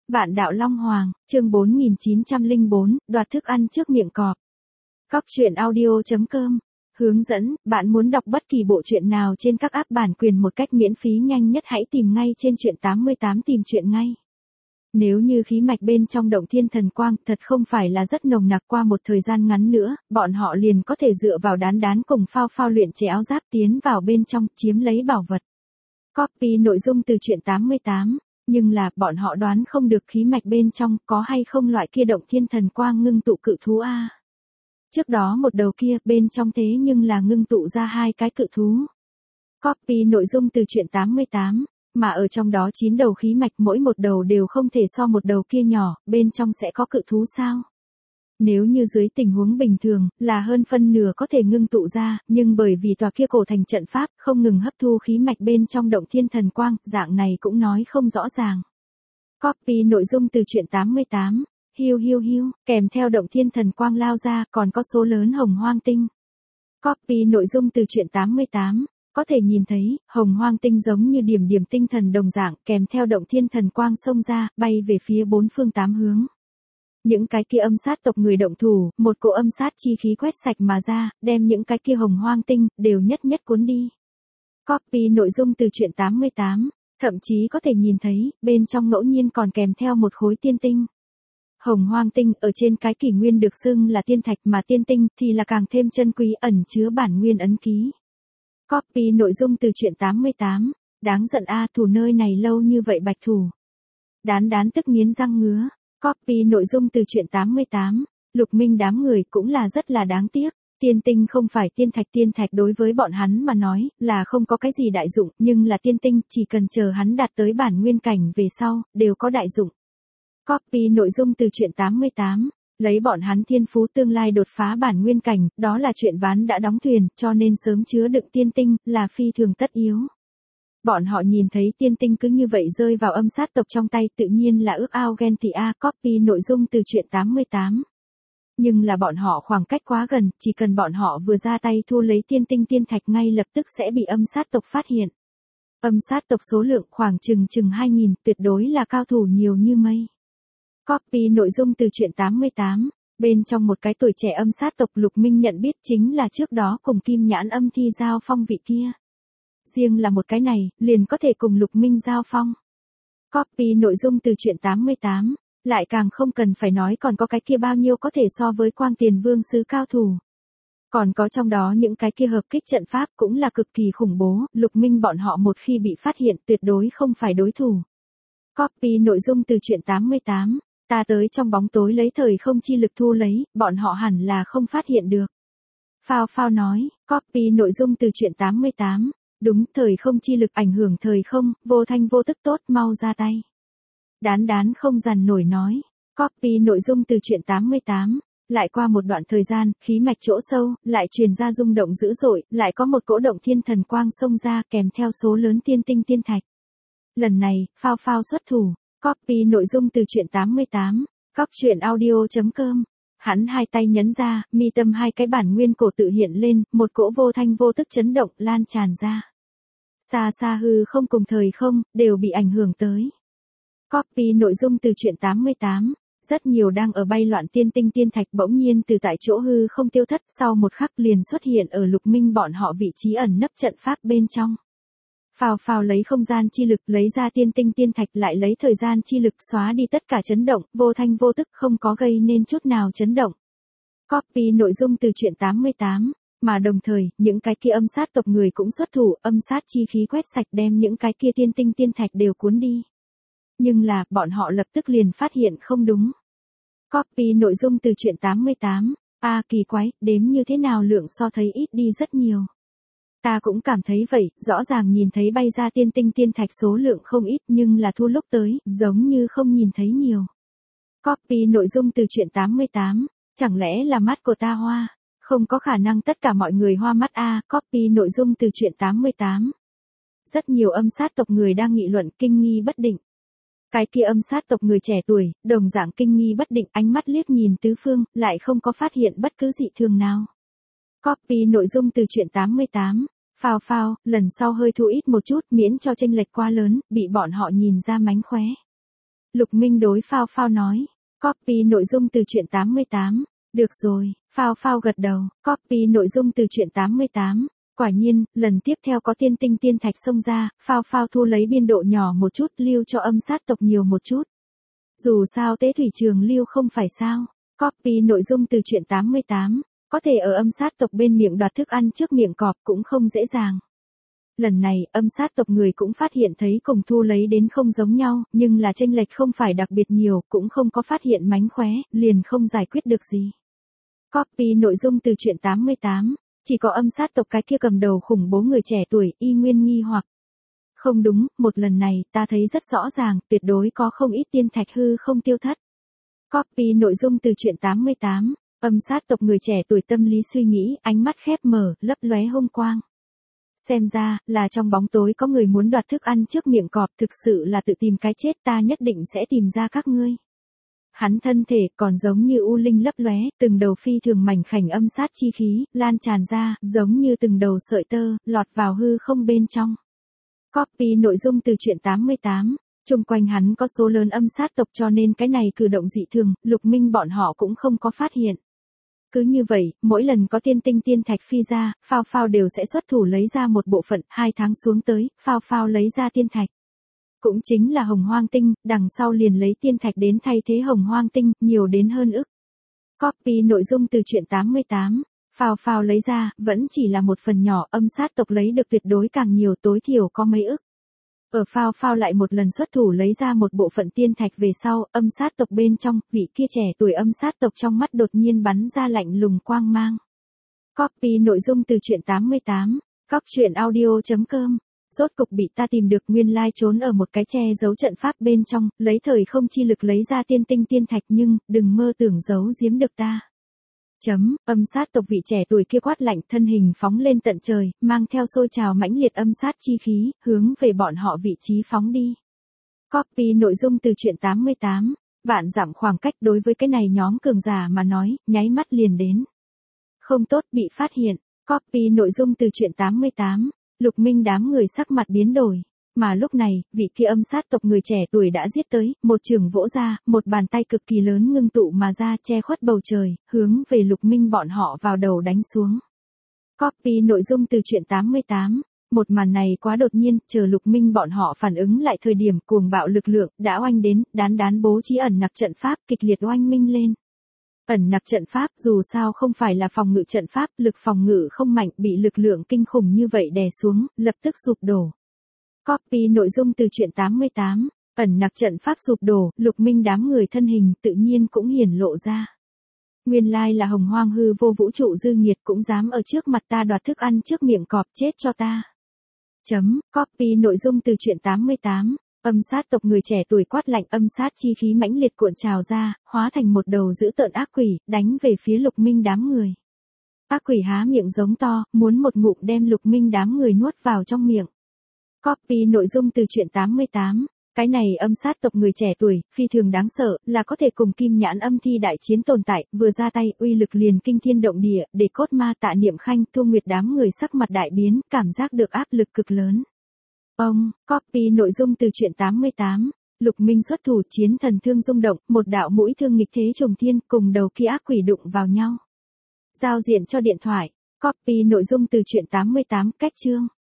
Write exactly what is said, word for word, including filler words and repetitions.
Vạn đạo Long Hoàng, chương bốn nghìn chín trăm lẻ bốn, đoạt thức ăn trước miệng cọp. Cóc truyện audio chấm com. Hướng dẫn, bạn muốn đọc bất kỳ bộ truyện nào trên các app bản quyền một cách miễn phí nhanh nhất hãy tìm ngay trên truyện tám mươi tám tìm truyện ngay. Nếu như khí mạch bên trong động thiên thần quang thật không phải là rất nồng nặc, qua một thời gian ngắn nữa, bọn họ liền có thể dựa vào đán đán cùng phao phao luyện chế áo giáp tiến vào bên trong, chiếm lấy bảo vật. Copy nội dung từ truyện tám mươi tám. Nhưng là, bọn họ đoán không được khí mạch bên trong có hay không loại kia động thiên thần quang ngưng tụ cự thú a. Trước đó một đầu kia bên trong thế nhưng là ngưng tụ ra hai cái cự thú. Copy nội dung từ truyện tám mươi tám, mà ở trong đó chín đầu khí mạch mỗi một đầu đều không thể so một đầu kia nhỏ, bên trong sẽ có cự thú sao? Nếu như dưới tình huống bình thường, là hơn phân nửa có thể ngưng tụ ra, nhưng bởi vì tòa kia cổ thành trận pháp, không ngừng hấp thu khí mạch bên trong động thiên thần quang, dạng này cũng nói không rõ ràng. Copy nội dung từ truyện tám mươi tám, hiu hiu hiu, kèm theo động thiên thần quang lao ra, còn có số lớn hồng hoang tinh. Copy nội dung từ truyện tám mươi tám, có thể nhìn thấy, hồng hoang tinh giống như điểm điểm tinh thần đồng dạng, kèm theo động thiên thần quang xông ra, bay về phía bốn phương tám hướng. Những cái kia âm sát tộc người động thủ, một cỗ âm sát chi khí quét sạch mà ra, đem những cái kia hồng hoang tinh, đều nhất nhất cuốn đi. Copy nội dung từ truyện tám mươi tám, thậm chí có thể nhìn thấy, bên trong ngẫu nhiên còn kèm theo một khối tiên tinh. Hồng hoang tinh ở trên cái kỷ nguyên được xưng là tiên thạch, mà tiên tinh thì là càng thêm chân quý, ẩn chứa bản nguyên ấn ký. Copy nội dung từ truyện tám mươi tám, đáng giận a, thủ nơi này lâu như vậy bạch thủ. Đán đán tức nghiến răng ngứa. Copy nội dung từ truyện tám mươi tám, Lục Minh đám người cũng là rất là đáng tiếc. Tiên tinh không phải tiên thạch, tiên thạch đối với bọn hắn mà nói là không có cái gì đại dụng, nhưng là tiên tinh chỉ cần chờ hắn đạt tới bản nguyên cảnh về sau, đều có đại dụng. Copy nội dung từ truyện tám mươi tám, lấy bọn hắn thiên phú tương lai đột phá bản nguyên cảnh, đó là chuyện ván đã đóng thuyền, cho nên sớm chứa đựng tiên tinh là phi thường tất yếu. Bọn họ nhìn thấy tiên tinh cứ như vậy rơi vào âm sát tộc trong tay, tự nhiên là ước ao ghen tị a. Copy nội dung từ truyện tám mươi tám. Nhưng là bọn họ khoảng cách quá gần, chỉ cần bọn họ vừa ra tay thu lấy tiên tinh tiên thạch ngay lập tức sẽ bị âm sát tộc phát hiện. Âm sát tộc số lượng khoảng chừng chừng hai nghìn, tuyệt đối là cao thủ nhiều như mây. Copy nội dung từ truyện tám mươi tám. Bên trong một cái tuổi trẻ âm sát tộc Lục Minh nhận biết chính là trước đó cùng Kim Nhãn âm thi giao phong vị kia. Riêng là một cái này, liền có thể cùng Lục Minh giao phong. Copy nội dung từ truyện tám mươi tám, lại càng không cần phải nói còn có cái kia bao nhiêu có thể so với Quang Tiền Vương sứ cao thủ. Còn có trong đó những cái kia hợp kích trận pháp cũng là cực kỳ khủng bố, Lục Minh bọn họ một khi bị phát hiện tuyệt đối không phải đối thủ. Copy nội dung từ truyện tám mươi tám, ta tới trong bóng tối lấy thời không chi lực thu lấy, bọn họ hẳn là không phát hiện được. Phao phao nói, copy nội dung từ truyện tám mươi tám. Đúng, thời không chi lực ảnh hưởng thời không, vô thanh vô tức tốt, mau ra tay. Đán đán không dằn nổi nói. Copy nội dung từ truyện tám mươi tám. Lại qua một đoạn thời gian, khí mạch chỗ sâu, lại truyền ra rung động dữ dội, lại có một cỗ động thiên thần quang xông ra kèm theo số lớn tiên tinh tiên thạch. Lần này, phao phao xuất thủ. Copy nội dung từ truyện tám mươi tám. Cóc truyện audio chấm com. Hắn hai tay nhấn ra, mi tâm hai cái bản nguyên cổ tự hiện lên, một cỗ vô thanh vô tức chấn động lan tràn ra. Xa xa hư không cùng thời không, đều bị ảnh hưởng tới. Copy nội dung từ truyện tám mươi tám. Rất nhiều đang ở bay loạn tiên tinh tiên thạch bỗng nhiên từ tại chỗ hư không tiêu thất, sau một khắc liền xuất hiện ở Lục Minh bọn họ vị trí ẩn nấp trận pháp bên trong. Phào phào lấy không gian chi lực lấy ra tiên tinh tiên thạch, lại lấy thời gian chi lực xóa đi tất cả chấn động, vô thanh vô tức không có gây nên chút nào chấn động. Copy nội dung từ truyện tám mươi tám. Mà đồng thời, những cái kia âm sát tộc người cũng xuất thủ, âm sát chi khí quét sạch đem những cái kia tiên tinh tiên thạch đều cuốn đi. Nhưng là, bọn họ lập tức liền phát hiện không đúng. Copy nội dung từ truyện tám mươi tám. A à, kỳ quái, đếm như thế nào lượng so thấy ít đi rất nhiều. Ta cũng cảm thấy vậy, rõ ràng nhìn thấy bay ra tiên tinh tiên thạch số lượng không ít nhưng là thu lúc tới, giống như không nhìn thấy nhiều. Copy nội dung từ truyện tám mươi tám. Chẳng lẽ là mắt của ta hoa? Không có khả năng tất cả mọi người hoa mắt a. À, copy nội dung từ truyện tám mươi tám. Rất nhiều âm sát tộc người đang nghị luận kinh nghi bất định. Cái kia âm sát tộc người trẻ tuổi, đồng dạng kinh nghi bất định, ánh mắt liếc nhìn tứ phương, lại không có phát hiện bất cứ dị thường nào. Copy nội dung từ truyện tám mươi tám. Phao phao, lần sau hơi thu ít một chút miễn cho chênh lệch quá lớn, bị bọn họ nhìn ra mánh khóe. Lục Minh đối Phao Phao nói. Copy nội dung từ truyện tám mươi tám. Được rồi, Phao Phao gật đầu, copy nội dung từ truyện tám mươi tám. Quả nhiên, lần tiếp theo có tiên tinh tiên thạch xông ra, Phao Phao thu lấy biên độ nhỏ một chút, lưu cho âm sát tộc nhiều một chút. Dù sao tế thủy trường lưu không phải sao. Copy nội dung từ truyện tám mươi tám. Có thể ở âm sát tộc bên miệng đoạt thức ăn trước miệng cọp cũng không dễ dàng. Lần này, âm sát tộc người cũng phát hiện thấy cùng thu lấy đến không giống nhau, nhưng là chênh lệch không phải đặc biệt nhiều, cũng không có phát hiện mánh khóe, liền không giải quyết được gì. Copy nội dung từ truyện tám mươi tám. Chỉ có âm sát tộc cái kia cầm đầu khủng bố người trẻ tuổi, y nguyên nghi hoặc. Không đúng, một lần này, ta thấy rất rõ ràng, tuyệt đối có không ít tiên thạch hư không tiêu thất. Copy nội dung từ truyện tám mươi tám. Âm sát tộc người trẻ tuổi tâm lý suy nghĩ, ánh mắt khép mở, lấp lóe hung quang. Xem ra, là trong bóng tối có người muốn đoạt thức ăn trước miệng cọp, thực sự là tự tìm cái chết, ta nhất định sẽ tìm ra các ngươi. Hắn thân thể còn giống như u linh lấp lóe, từng đầu phi thường mảnh khảnh âm sát chi khí, lan tràn ra, giống như từng đầu sợi tơ, lọt vào hư không bên trong. Copy nội dung từ truyện tám mươi tám. Chung quanh hắn có số lớn âm sát tộc cho nên cái này cử động dị thường, Lục Minh bọn họ cũng không có phát hiện. Cứ như vậy, mỗi lần có tiên tinh tiên thạch phi ra, Phao Phao đều sẽ xuất thủ lấy ra một bộ phận, hai tháng xuống tới, Phao Phao lấy ra tiên thạch. Cũng chính là hồng hoang tinh, đằng sau liền lấy tiên thạch đến thay thế hồng hoang tinh, nhiều đến hơn ức. Copy nội dung từ truyện tám mươi tám. Phao Phao lấy ra, vẫn chỉ là một phần nhỏ, âm sát tộc lấy được tuyệt đối càng nhiều, tối thiểu có mấy ức. Ở Phao Phao lại một lần xuất thủ lấy ra một bộ phận tiên thạch về sau, âm sát tộc bên trong, vị kia trẻ tuổi âm sát tộc trong mắt đột nhiên bắn ra lạnh lùng quang mang. Copy nội dung từ truyện tám mươi tám. Cóc truyện audio chấm com. Rốt cục bị ta tìm được, nguyên lai trốn ở một cái che giấu trận pháp bên trong, lấy thời không chi lực lấy ra tiên tinh tiên thạch, nhưng, đừng mơ tưởng giấu giếm được ta. Chấm, âm sát tộc vị trẻ tuổi kia quát lạnh, thân hình phóng lên tận trời, mang theo sôi trào mãnh liệt âm sát chi khí, hướng về bọn họ vị trí phóng đi. Copy nội dung từ truyện tám mươi tám. Vạn dặm khoảng cách đối với cái này nhóm cường giả mà nói, nháy mắt liền đến. Không tốt, bị phát hiện. Copy nội dung từ truyện tám mươi tám. Lục Minh đám người sắc mặt biến đổi. Mà lúc này, vị kia âm sát tộc người trẻ tuổi đã giết tới, một trường vỗ ra, một bàn tay cực kỳ lớn ngưng tụ mà ra, che khuất bầu trời, hướng về Lục Minh bọn họ vào đầu đánh xuống. Copy nội dung từ truyện tám mươi tám. Một màn này quá đột nhiên, chờ Lục Minh bọn họ phản ứng lại thời điểm cuồng bạo lực lượng đã oanh đến, đán đán bố trí ẩn nặc trận pháp kịch liệt oanh minh lên. Ẩn nặc trận pháp dù sao không phải là phòng ngự trận pháp, lực phòng ngự không mạnh, bị lực lượng kinh khủng như vậy đè xuống, lập tức sụp đổ. Copy nội dung từ truyện tám mươi tám. Ẩn nặc trận pháp sụp đổ, Lục Minh đám người thân hình tự nhiên cũng hiển lộ ra. Nguyên lai là hồng hoang hư vô vũ trụ dư nghiệt cũng dám ở trước mặt ta đoạt thức ăn trước miệng cọp, chết cho ta. Chấm, copy nội dung từ truyện tám mươi tám. Âm sát tộc người trẻ tuổi quát lạnh, âm sát chi khí mãnh liệt cuộn trào ra, hóa thành một đầu dữ tợn ác quỷ, đánh về phía Lục Minh đám người. Ác quỷ há miệng giống to, muốn một ngụm đem Lục Minh đám người nuốt vào trong miệng. Copy nội dung từ truyện tám mươi tám. Cái này âm sát tộc người trẻ tuổi, phi thường đáng sợ, là có thể cùng kim nhãn âm thi đại chiến tồn tại, vừa ra tay, uy lực liền kinh thiên động địa, để cốt ma Tạ Niệm Khanh, Thu Nguyệt đám người sắc mặt đại biến, cảm giác được áp lực cực lớn. Ông, copy nội dung từ truyện tám mươi tám. Lục Minh xuất thủ, chiến thần thương rung động, một đạo mũi thương nghịch thế trùng thiên, cùng đầu kia ác quỷ đụng vào nhau. Giao diện cho điện thoại. Copy nội dung từ truyện tám mươi tám, cách chương.